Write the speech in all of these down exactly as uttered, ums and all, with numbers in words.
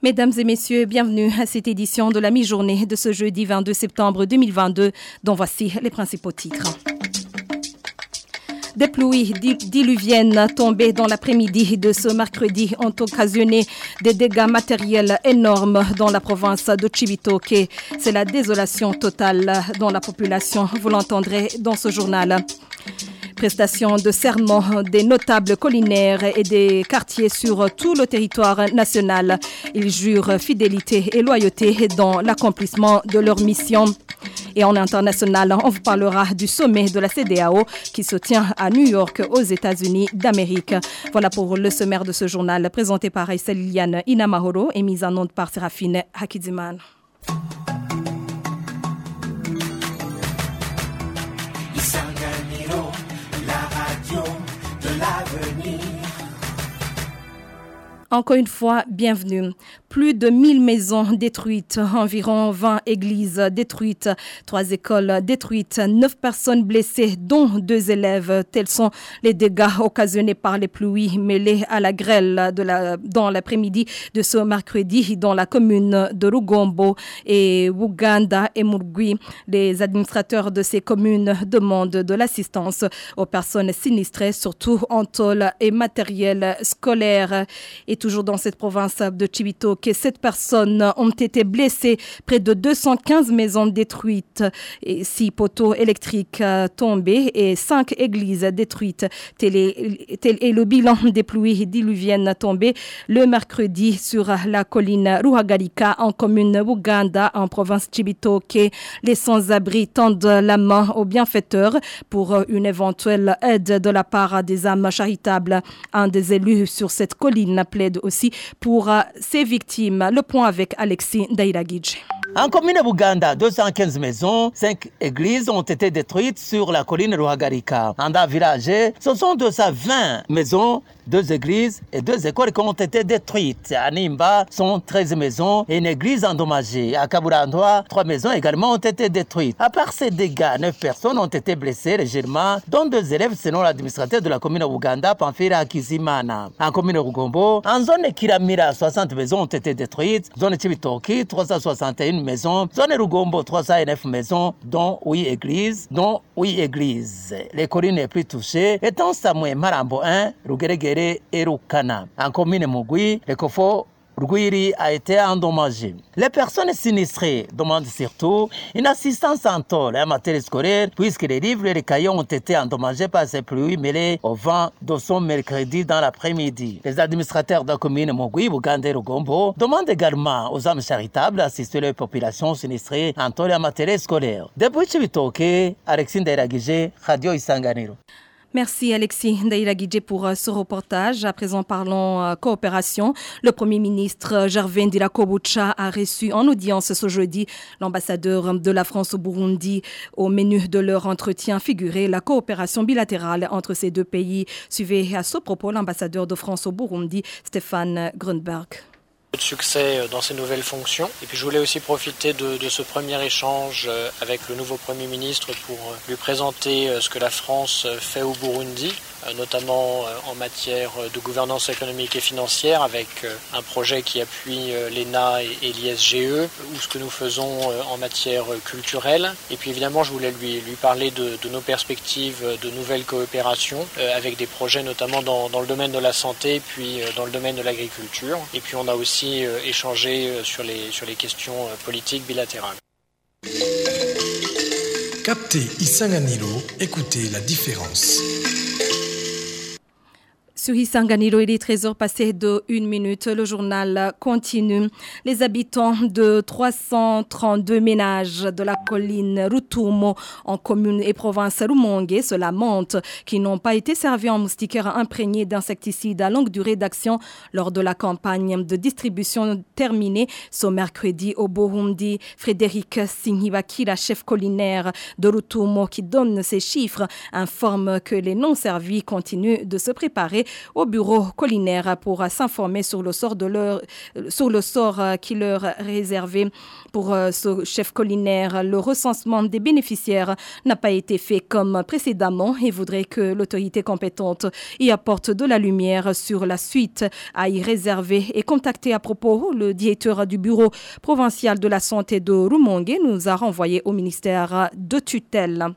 Mesdames et messieurs, bienvenue à cette édition de la mi-journée de ce jeudi vingt-deux septembre deux mille vingt-deux, dont voici les principaux titres. Des pluies diluviennes tombées dans l'après-midi de ce mercredi ont occasionné des dégâts matériels énormes dans la province de Cibitoke. C'est la désolation totale dans la population, vous l'entendrez dans ce journal. Prestation de serment des notables collinaires et des quartiers sur tout le territoire national. Ils jurent fidélité et loyauté dans l'accomplissement de leur mission. Et en international, on vous parlera du sommet de la C E D E A O qui se tient à New York aux États-Unis d'Amérique. Voilà pour le sommaire de ce journal présenté par Aïssa Liliane Inamahoro et mis en onde par Séraphine Hakidziman. Encore une fois, bienvenue. Plus de mille maisons détruites, environ vingt églises détruites, trois écoles détruites, neuf personnes blessées, dont deux élèves. Tels sont les dégâts occasionnés par les pluies mêlées à la grêle de la, dans l'après-midi de ce mercredi dans la commune de Rugombo et Buganda et Murgui. Les administrateurs de ces communes demandent de l'assistance aux personnes sinistrées, surtout en tôle et matériel scolaire. Et toujours dans cette province de Cibitoke, sept personnes ont été blessées, près de deux cent quinze maisons détruites, et six poteaux électriques tombés et cinq églises détruites. Tel est, tel est le bilan des pluies diluviennes tombées le mercredi sur la colline Ruhagarika en commune Buganda en province Cibitoke. Les sans-abri tendent la main aux bienfaiteurs pour une éventuelle aide de la part des âmes charitables. Un des élus sur cette colline plaide aussi pour ces victimes. Le point avec Alexis Ndairagidje. En commune Buganda, deux cent quinze maisons, cinq églises ont été détruites sur la colline Ruhagarika. En un village, ce sont deux cent vingt maisons, deux églises et deux écoles qui ont été détruites. À Nimba, sont treize maisons et une église endommagée. À Kaburandoa, trois maisons également ont été détruites. À part ces dégâts, neuf personnes ont été blessées légèrement, dont deux élèves selon l'administrateur de la commune Buganda, Pamphila Kizimana. En commune Rugombo, en zone Kiramira, soixante maisons ont été détruites. Zone Cibitoke, trois cent soixante et une maisons. Zone Rugombo, trois cent neuf maisons, dont huit églises, dont huit églises. Les collines les plus touchées étant Samoué Marambo un, Rugeregere et Rukana. En commune Mugui, le Kofo Rugwiri a été endommagé. Les personnes sinistrées demandent surtout une assistance en tôle et en matériel scolaire puisque les livres et les cahiers ont été endommagés par ces pluies mêlées au vent de son mercredi dans l'après-midi. Les administrateurs de la commune Mogui, Buganda et Rugombo demandent également aux âmes charitables d'assister les populations sinistrées en tôle et en matériel scolaire. Depuis Cibitoke, Alexis Ndairagidje, Radio Isanganiro. Merci Alexis Ndairagidje pour uh, ce reportage. À présent, parlons uh, coopération. Le Premier ministre uh, Gervais Ndirakobucha a reçu en audience ce jeudi l'ambassadeur de la France au Burundi. Au menu de leur entretien figurait la coopération bilatérale entre ces deux pays. Suivez à ce propos l'ambassadeur de France au Burundi, Stéphane Grunberg. De succès dans ses nouvelles fonctions. Et puis je voulais aussi profiter de, de ce premier échange avec le nouveau Premier ministre pour lui présenter ce que la France fait au Burundi, notamment en matière de gouvernance économique et financière avec un projet qui appuie l'E N A et l'I S G E, ou ce que nous faisons en matière culturelle. Et puis évidemment, je voulais lui, lui parler de, de nos perspectives de nouvelles coopérations avec des projets notamment dans, dans le domaine de la santé, puis dans le domaine de l'agriculture. Et puis on a aussi échanger sur les, sur les questions politiques bilatérales. Captez Isanganiro, écoutez la différence. Sur Isanganiro, il est treize heures passées de une minute. Le journal continue. Les habitants de trois cent trente-deux ménages de la colline Rutumo en commune et province Rumongue se lamentent qui n'ont pas été servis en moustiquaires imprégnés d'insecticides à longue durée d'action lors de la campagne de distribution terminée ce mercredi au Burundi. Frédéric Sinhibakira, chef collinaire de Rutumo qui donne ces chiffres, informe que les non-servis continuent de se préparer au bureau collinaire pour s'informer sur le sort de leur, sur le sort qui leur est réservé. Pour ce chef collinaire, le recensement des bénéficiaires n'a pas été fait comme précédemment et voudrait que l'autorité compétente y apporte de la lumière sur la suite à y réserver et contacter à propos le directeur du bureau provincial de la santé de Rumongue nous a renvoyé au ministère de tutelle.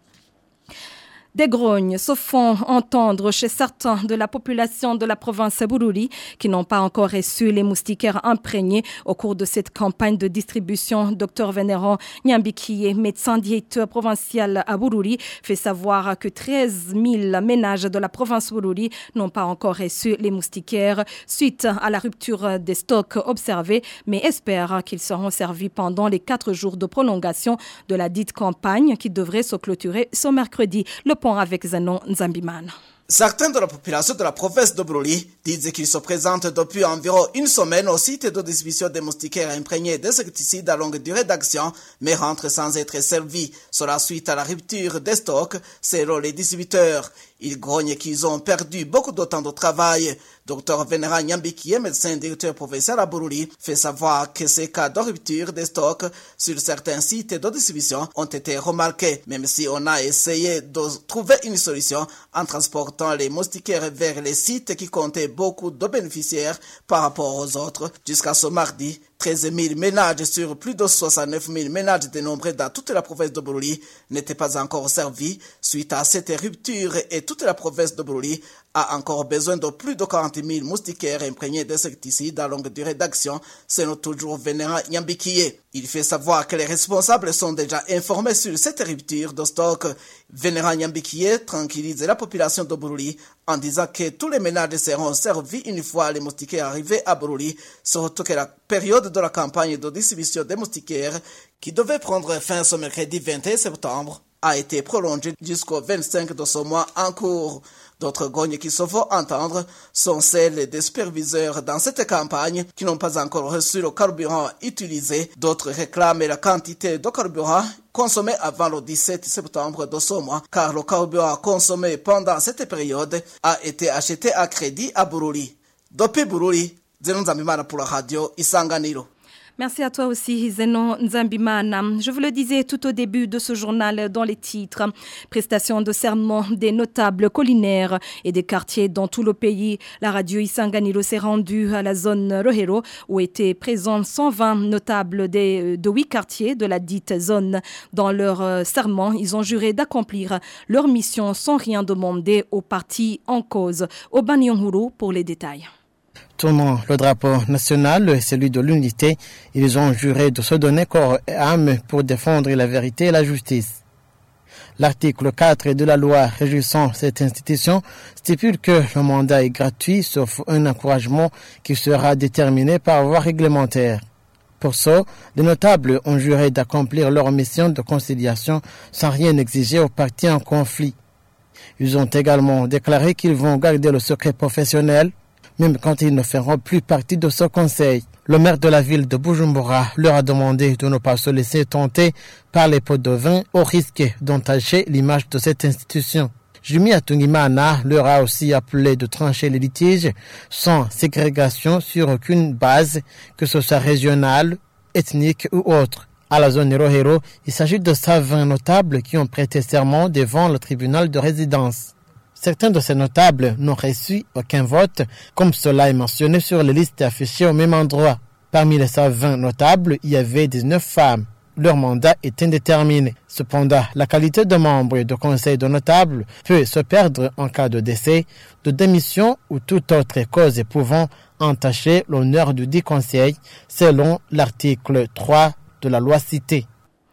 Des grognes se font entendre chez certains de la population de la province Bururi qui n'ont pas encore reçu les moustiquaires imprégnés au cours de cette campagne de distribution. Docteur Vénérand Nyambikiye, médecin directeur provincial à Bururi, fait savoir que treize mille ménages de la province Bururi n'ont pas encore reçu les moustiquaires suite à la rupture des stocks observés, mais espère qu'ils seront servis pendant les quatre jours de prolongation de la dite campagne qui devrait se clôturer ce mercredi. Le point avec Zenon Nzambimana. Certains de la population de la province de Bururi disent qu'ils se présentent depuis environ une semaine au site de distribution des moustiquaires imprégnés d'insecticides à longue durée d'action, mais rentrent sans être servis. Cela suite à la rupture des stocks, selon les distributeurs. Ils grognent qu'ils ont perdu beaucoup de temps de travail. Docteur Vénérand Nyambikiye, médecin directeur provincial à Bururi, fait savoir que ces cas de rupture des stocks sur certains sites de distribution ont été remarqués, même si on a essayé de trouver une solution en transportant les moustiquaires vers les sites qui comptaient beaucoup de bénéficiaires par rapport aux autres. Jusqu'à ce mardi, treize mille ménages sur plus de soixante-neuf mille ménages dénombrés dans toute la province de Bururi n'étaient pas encore servis. Suite à cette rupture, et toute la province de Bururi a encore besoin de plus de quarante mille moustiquaires imprégnés d'insecticides à longue durée d'action, selon toujours Vénérand Nyambikiye. Il fait savoir que les responsables sont déjà informés sur cette rupture de stock. Vénérand Nyambikiye tranquillise la population de Bururi en disant que tous les ménages seront servis une fois les moustiquaires arrivés à Bururi, surtout que la période de la campagne de distribution des moustiquaires, qui devait prendre fin ce mercredi vingt et un septembre, a été prolongée jusqu'au vingt-cinq de ce mois en cours. D'autres gognes qui se font entendre sont celles des superviseurs dans cette campagne qui n'ont pas encore reçu le carburant utilisé. D'autres réclament la quantité de carburant consommé avant le dix-sept septembre de ce mois, car le carburant consommé pendant cette période a été acheté à crédit à Bururi. Depuis Bururi, Zenon Nzambimana pour la radio Isanganiro. Merci à toi aussi, Zenon Nzambimana. Je vous le disais tout au début de ce journal dans les titres. Prestation de serment des notables collinaires et des quartiers dans tout le pays. La radio Isanganiro s'est rendue à la zone Rohero où étaient présents cent vingt notables des, de huit quartiers de la dite zone. Dans leur serment, ils ont juré d'accomplir leur mission sans rien demander aux partis en cause. Au Banyonghuru pour les détails. Tournant le drapeau national et celui de l'unité, ils ont juré de se donner corps et âme pour défendre la vérité et la justice. L'article quatre de la loi régissant cette institution stipule que le mandat est gratuit sauf un encouragement qui sera déterminé par voie réglementaire. Pour ça, les notables ont juré d'accomplir leur mission de conciliation sans rien exiger aux partis en conflit. Ils ont également déclaré qu'ils vont garder le secret professionnel même quand ils ne feront plus partie de ce conseil. Le maire de la ville de Bujumbura leur a demandé de ne pas se laisser tenter par les pots de vin au risque d'entacher l'image de cette institution. Jumi Atungimana leur a aussi appelé de trancher les litiges sans ségrégation sur aucune base, que ce soit régionale, ethnique ou autre. À la zone Rohero, il s'agit de cent vingt notables qui ont prêté serment devant le tribunal de résidence. Certains de ces notables n'ont reçu aucun vote, comme cela est mentionné sur les listes affichées au même endroit. Parmi les cent vingt notables, il y avait dix-neuf femmes. Leur mandat est indéterminé. Cependant, la qualité de membre de conseil de notables peut se perdre en cas de décès, de démission ou toute autre cause pouvant entacher l'honneur du dit conseil, selon l'article trois de la loi citée.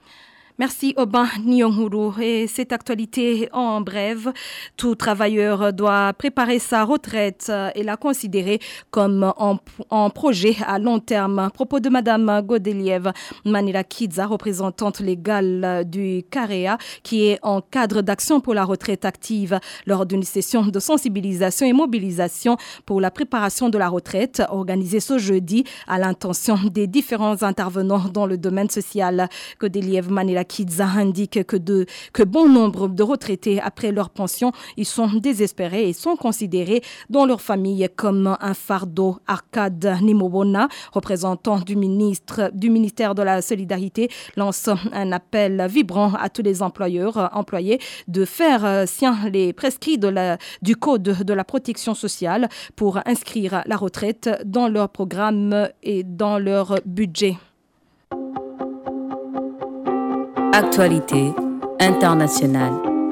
Merci Oban Nyonghuru. Et cette actualité en bref, tout travailleur doit préparer sa retraite et la considérer comme un, un projet à long terme. Propos de Madame Godeliev Manilakidza, représentante légale du CAREA, qui est en cadre d'action pour la retraite active lors d'une session de sensibilisation et mobilisation pour la préparation de la retraite organisée ce jeudi à l'intention des différents intervenants dans le domaine social. Godeliev Manilakidza Kidza indique que, de, que bon nombre de retraités, après leur pension, ils sont désespérés et sont considérés dans leur famille comme un fardeau. Arcade Nimobona, représentant du, ministre, du ministère de la Solidarité, lance un appel vibrant à tous les employeurs, employés de faire sien les prescrits de la, du Code de la protection sociale pour inscrire la retraite dans leur programme et dans leur budget. Actualité internationale.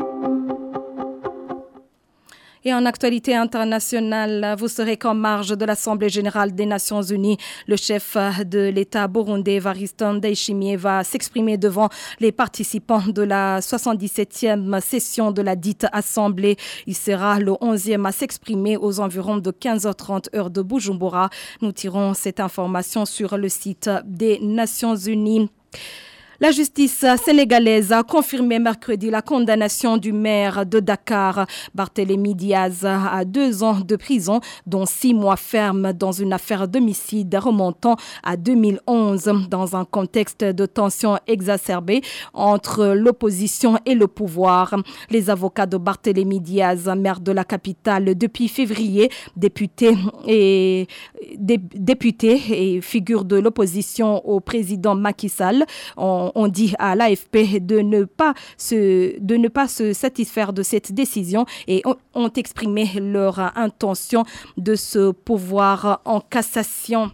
Et en actualité internationale, vous saurez qu'en marge de l'Assemblée générale des Nations unies, le chef de l'État burundais, Evariste Ndayishimiye, va s'exprimer devant les participants de la soixante-dix-septième session de la dite Assemblée. Il sera le onzième à s'exprimer aux environs de quinze heures trente heure de Bujumbura. Nous tirons cette information sur le site des Nations unies. La justice sénégalaise a confirmé mercredi la condamnation du maire de Dakar, Barthélémy Diaz, à deux ans de prison, dont six mois fermes dans une affaire d'homicide remontant à deux mille onze, dans un contexte de tension exacerbée entre l'opposition et le pouvoir. Les avocats de Barthélémy Diaz, maire de la capitale depuis février, député et, dé, député et figure de l'opposition au président Macky Sall, ont On dit à l'A F P de ne pas se, de ne pas se satisfaire de cette décision et ont, ont exprimé leur intention de se pourvoir en cassation.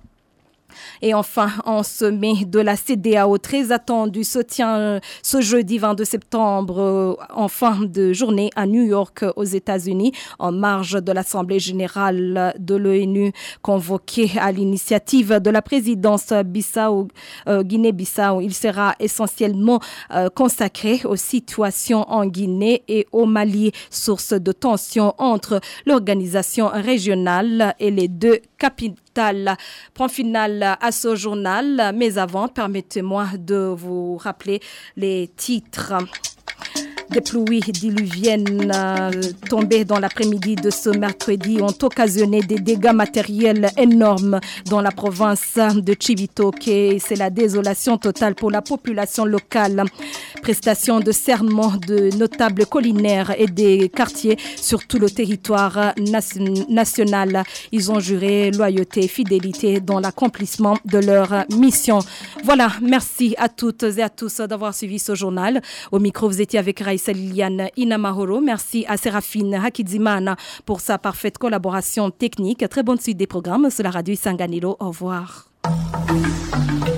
Et enfin, en sommet de la C E D E A O, très attendu, se tient ce jeudi vingt-deux septembre en fin de journée à New York, aux États-Unis, en marge de l'Assemblée générale de l'ONU, convoquée à l'initiative de la présidence Bissau, euh, Guinée-Bissau. Il sera essentiellement euh, consacré aux situations en Guinée et au Mali, source de tension entre l'organisation régionale et les deux capitales. Point final à ce journal, mais avant, permettez-moi de vous rappeler les titres. Des pluies diluviennes euh, tombées dans l'après-midi de ce mercredi ont occasionné des dégâts matériels énormes dans la province de Chibitoke. C'est la désolation totale pour la population locale. Prestation de serment de notables collinaires et des quartiers sur tout le territoire nation- national. Ils ont juré loyauté et fidélité dans l'accomplissement de leur mission. Voilà, merci à toutes et à tous d'avoir suivi ce journal. Au micro, vous étiez avec Raïssa Liliane Inamahoro. Merci à Séraphine Hakizimana pour sa parfaite collaboration technique. Très bonne suite des programmes sur la radio Isanganiro. Au revoir.